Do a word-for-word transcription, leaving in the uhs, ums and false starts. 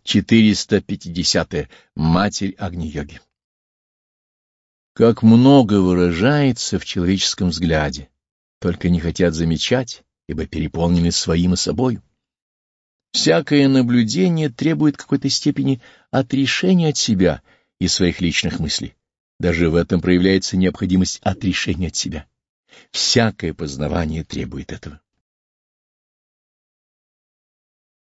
четыреста пятидесятое. Матерь Агни-йоги. Как много выражается в человеческом взгляде, только не хотят замечать, ибо переполнены своим и собою. Всякое наблюдение требует какой-то степени отрешения от себя и своих личных мыслей. Даже в этом проявляется необходимость отрешения от себя. Всякое познавание требует этого.